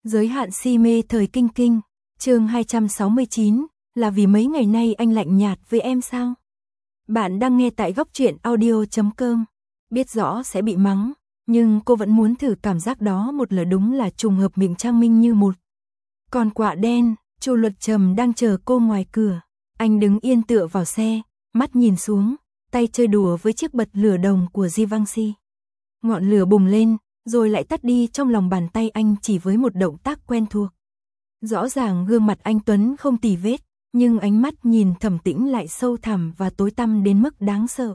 Giới hạn si mê thời kinh kinh, chương 269, là vì mấy ngày nay anh lạnh nhạt với em sao? Bạn đang nghe tại góc truyện audio.com. Biết rõ sẽ bị mắng, nhưng cô vẫn muốn thử cảm giác đó một lần, đúng là trùng hợp miệng Trang Minh như một con quạ đen. Chu Luật Trầm đang chờ cô ngoài cửa. Anh đứng yên tựa vào xe, mắt nhìn xuống, tay chơi đùa với chiếc bật lửa đồng của Givenchy. Ngọn lửa bùng lên, rồi lại tắt đi trong lòng bàn tay anh chỉ với một động tác quen thuộc. Rõ ràng gương mặt anh tuấn không tì vết, nhưng ánh mắt nhìn Thẩm Tĩnh lại sâu thẳm và tối tăm đến mức đáng sợ.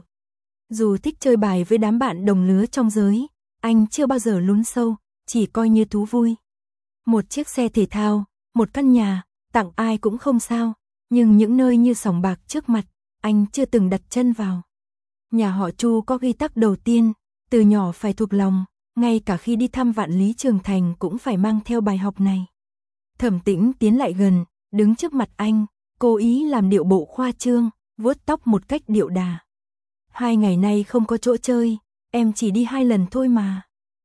Dù thích chơi bài với đám bạn đồng lứa trong giới, anh chưa bao giờ lún sâu, chỉ coi như thú vui. Một chiếc xe thể thao, một căn nhà, tặng ai cũng không sao, nhưng những nơi như sòng bạc trước mặt, anh chưa từng đặt chân vào. Nhà họ Chu có quy tắc đầu tiên, từ nhỏ phải thuộc lòng, ngay cả khi đi thăm Vạn Lý Trường Thành cũng phải mang theo bài học này. Thẩm Tĩnh tiến lại gần, đứng trước mặt anh, cố ý làm điệu bộ khoa trương, vuốt tóc một cách điệu đà. 2 ngày nay không có chỗ chơi, em chỉ đi 2 lần thôi mà.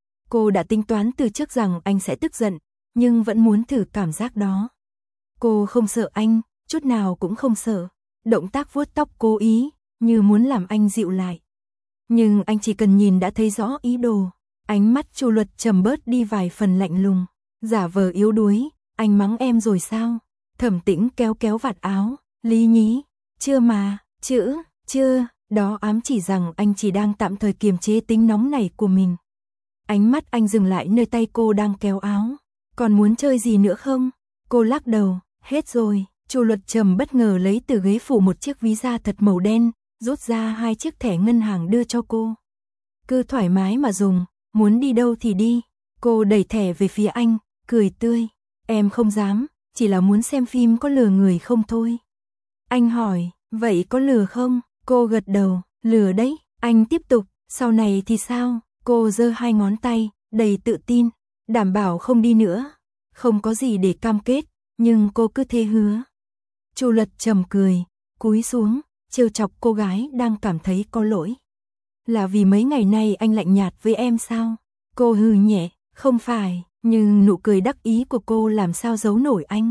Cô đã tính toán từ trước rằng anh sẽ tức giận, nhưng vẫn muốn thử cảm giác đó. Cô không sợ anh, chút nào cũng không sợ. Động tác vuốt tóc cố ý, như muốn làm anh dịu lại. Nhưng anh chỉ cần nhìn đã thấy rõ ý đồ. Ánh mắt Chu Luật Trầm bớt đi vài phần lạnh lùng, giả vờ yếu đuối. Anh mắng em rồi sao? Thẩm Tĩnh kéo kéo vạt áo, lý nhí. Chưa mà, chưa, đó ám chỉ rằng anh chỉ đang tạm thời kiềm chế tính nóng này của mình. Ánh mắt anh dừng lại nơi tay cô đang kéo áo. Còn muốn chơi gì nữa không? Cô lắc đầu, hết rồi. Chu Luật Trầm bất ngờ lấy từ ghế phủ một chiếc ví da thật màu đen, rút ra 2 chiếc thẻ ngân hàng đưa cho cô. Cứ thoải mái mà dùng, muốn đi đâu thì đi. Cô đẩy thẻ về phía anh, cười tươi. Em không dám, chỉ là muốn xem phim có lừa người không thôi. Anh hỏi, vậy có lừa không? Cô gật đầu, lừa đấy. Anh tiếp tục, sau này thì sao? Cô giơ 2 ngón tay, đầy tự tin, đảm bảo không đi nữa. Không có gì để cam kết, nhưng cô cứ thế hứa. Chu Luật Trầm cười, cúi xuống, trêu chọc cô gái đang cảm thấy có lỗi. Là vì mấy ngày nay anh lạnh nhạt với em sao? Cô hừ nhẹ, không phải, nhưng nụ cười đắc ý của cô làm sao giấu nổi anh.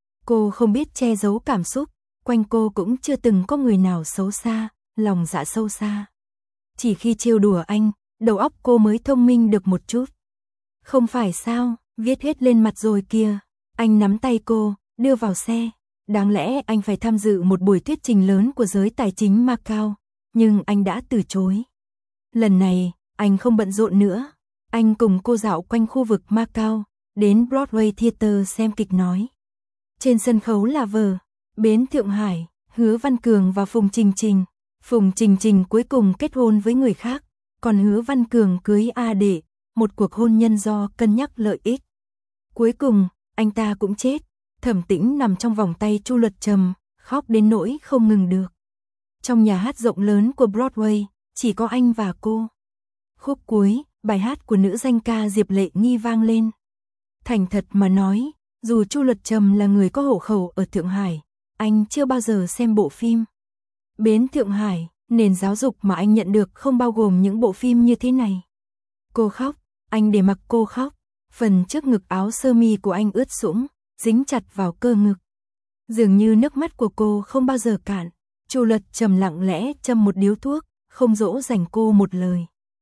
Cô không biết che giấu cảm xúc, quanh cô cũng chưa từng có người nào xấu xa, lòng dạ sâu xa. Chỉ khi trêu đùa anh, đầu óc cô mới thông minh được một chút. Không phải sao, viết hết lên mặt rồi kìa. Anh nắm tay cô, đưa vào xe. Đáng lẽ anh phải tham dự một buổi thuyết trình lớn của giới tài chính Macau, nhưng anh đã từ chối. Lần này, anh không bận rộn nữa. Anh cùng cô dạo quanh khu vực Macau, đến Broadway Theater xem kịch nói. Trên sân khấu là vở Bến Thượng Hải, Hứa Văn Cường và Phùng Trình Trình. Phùng Trình Trình cuối cùng kết hôn với người khác, còn Hứa Văn Cường cưới A Đệ, một cuộc hôn nhân do cân nhắc lợi ích. Cuối cùng, anh ta cũng chết. Thẩm Tĩnh nằm trong vòng tay Chu Luật Trầm, khóc đến nỗi không ngừng được. Trong nhà hát rộng lớn của Broadway, chỉ có anh và cô. Khúc cuối, bài hát của nữ danh ca Diệp Lệ Nghi vang lên. Thành thật mà nói, dù Chu Luật Trầm là người có hộ khẩu ở Thượng Hải, anh chưa bao giờ xem bộ phim Bến Thượng Hải. Nền giáo dục mà anh nhận được không bao gồm những bộ phim như thế này. Cô khóc, anh để mặc cô khóc. Phần trước ngực áo sơ mi của anh ướt sũng, dính chặt vào cơ ngực. Dường như nước mắt của cô không bao giờ cạn. Chu Luật Trầm lặng lẽ châm một điếu thuốc, không dỗ dành cô một lời.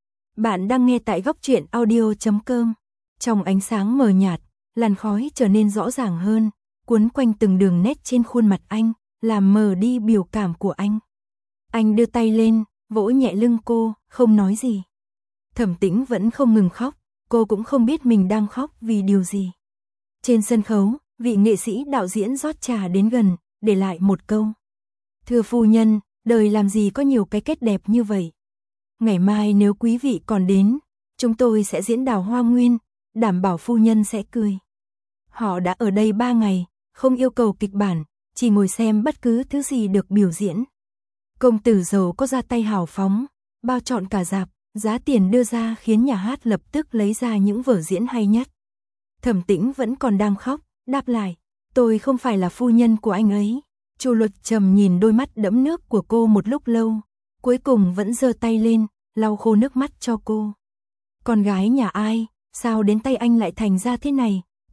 Bạn đang nghe tại góc truyện audio.com. Trong ánh sáng mờ nhạt, làn khói trở nên rõ ràng hơn, cuốn quanh từng đường nét trên khuôn mặt anh, làm mờ đi biểu cảm của anh. Anh đưa tay lên, vỗ nhẹ lưng cô, không nói gì. Thẩm Tĩnh vẫn không ngừng khóc, cô cũng không biết mình đang khóc vì điều gì. Trên sân khấu, vị nghệ sĩ đạo diễn rót trà đến gần, để lại một câu. Thưa phu nhân, đời làm gì có nhiều cái kết đẹp như vậy. Ngày mai nếu quý vị còn đến, chúng tôi sẽ diễn Đào Hoa Nguyên, đảm bảo phu nhân sẽ cười. Họ đã ở đây 3 ngày, không yêu cầu kịch bản, chỉ ngồi xem bất cứ thứ gì được biểu diễn. Công tử giàu có ra tay hào phóng, bao trọn cả rạp, giá tiền đưa ra khiến nhà hát lập tức lấy ra những vở diễn hay nhất. Thẩm Tĩnh vẫn còn đang khóc, đáp lại, tôi không phải là phu nhân của anh ấy. Chu Luật Trầm nhìn đôi mắt đẫm nước của cô một lúc lâu, cuối cùng vẫn giơ tay lên, lau khô nước mắt cho cô. Con gái nhà ai, sao đến tay anh lại thành ra thế này,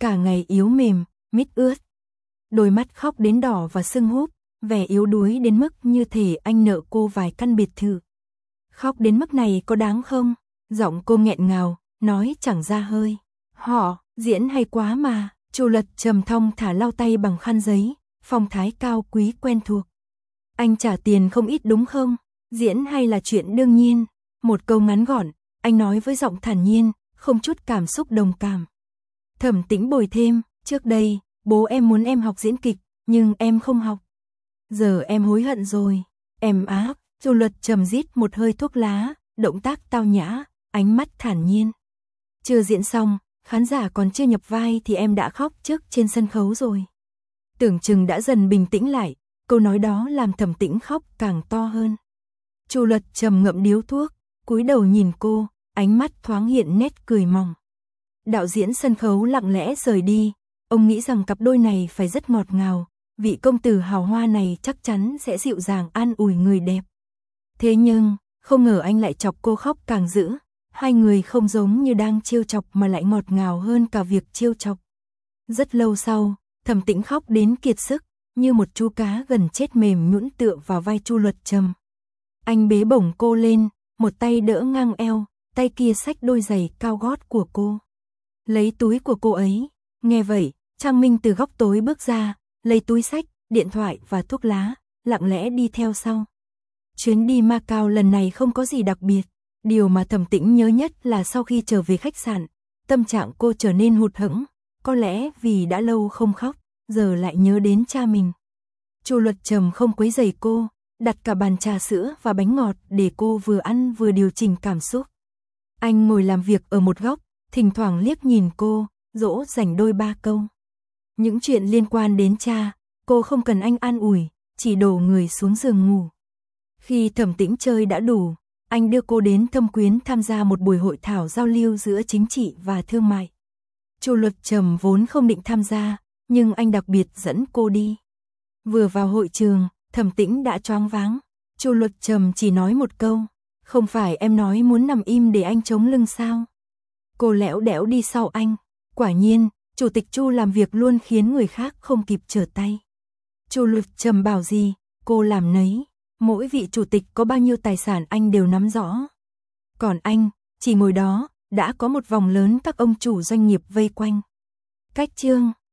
cả ngày yếu mềm, mít ướt. Đôi mắt khóc đến đỏ và sưng húp, vẻ yếu đuối đến mức như thể anh nợ cô vài căn biệt thự. Khóc đến mức này có đáng không? Giọng cô nghẹn ngào, nói chẳng ra hơi. Họ, diễn hay quá mà. Chu Lật trầm thong thả lau tay bằng khăn giấy, phong thái cao quý quen thuộc. Anh trả tiền không ít đúng không? Diễn hay là chuyện đương nhiên. Một câu ngắn gọn, anh nói với giọng thản nhiên, không chút cảm xúc đồng cảm. Thẩm Tĩnh bồi thêm, trước đây, bố em muốn em học diễn kịch, nhưng em không học. Giờ em hối hận rồi. Em ác. Chu Lật trầm rít một hơi thuốc lá, động tác tao nhã, ánh mắt thản nhiên. Chưa diễn xong, khán giả còn chưa nhập vai thì em đã khóc trước trên sân khấu rồi. Tưởng chừng đã dần bình tĩnh lại, câu nói đó làm Thẩm Tĩnh khóc càng to hơn. Chu Lật trầm ngậm điếu thuốc, cúi đầu nhìn cô, ánh mắt thoáng hiện nét cười mỏng. Đạo diễn sân khấu lặng lẽ rời đi, ông nghĩ rằng cặp đôi này phải rất ngọt ngào, vị công tử hào hoa này chắc chắn sẽ dịu dàng an ủi người đẹp. Thế nhưng, không ngờ anh lại chọc cô khóc càng dữ, hai người không giống như đang trêu chọc mà lại ngọt ngào hơn cả việc trêu chọc. Rất lâu sau, Thẩm Tĩnh khóc đến kiệt sức, như một chú cá gần chết mềm nhũn tựa vào vai Chu Lật trầm. Anh bế bổng cô lên, một tay đỡ ngang eo, tay kia xách đôi giày cao gót của cô. Lấy túi của cô ấy. Nghe vậy, Trang Minh từ góc tối bước ra, lấy túi xách, điện thoại và thuốc lá, lặng lẽ đi theo sau. Chuyến đi Macau lần này không có gì đặc biệt. Điều mà Thẩm Tĩnh nhớ nhất là sau khi trở về khách sạn, tâm trạng cô trở nên hụt hẫng, có lẽ vì đã lâu không khóc, giờ lại nhớ đến cha mình. Chu Lật trầm không quấy rầy cô, đặt cả bàn trà sữa và bánh ngọt để cô vừa ăn vừa điều chỉnh cảm xúc. Anh ngồi làm việc ở một góc, thỉnh thoảng liếc nhìn cô, dỗ dành đôi ba câu. Những chuyện liên quan đến cha, cô không cần anh an ủi, chỉ đổ người xuống giường ngủ. Khi Thẩm Tĩnh chơi đã đủ, anh đưa cô đến Thâm Quyến tham gia một buổi hội thảo giao lưu giữa chính trị và thương mại. Chu Lật trầm vốn không định tham gia, nhưng anh đặc biệt dẫn cô đi. Vừa vào hội trường, Thẩm Tĩnh đã choáng váng. Chu Lật trầm chỉ nói một câu, không phải em nói muốn nằm im để anh chống lưng sao? Cô lẽo đẽo đi sau anh. Quả nhiên, Chủ tịch Chu làm việc luôn khiến người khác không kịp trở tay. Chu Lật trầm bảo gì, cô làm nấy. Mỗi vị chủ tịch có bao nhiêu tài sản anh đều nắm rõ. Còn anh, chỉ ngồi đó, đã có một vòng lớn các ông chủ doanh nghiệp vây quanh. Cách chương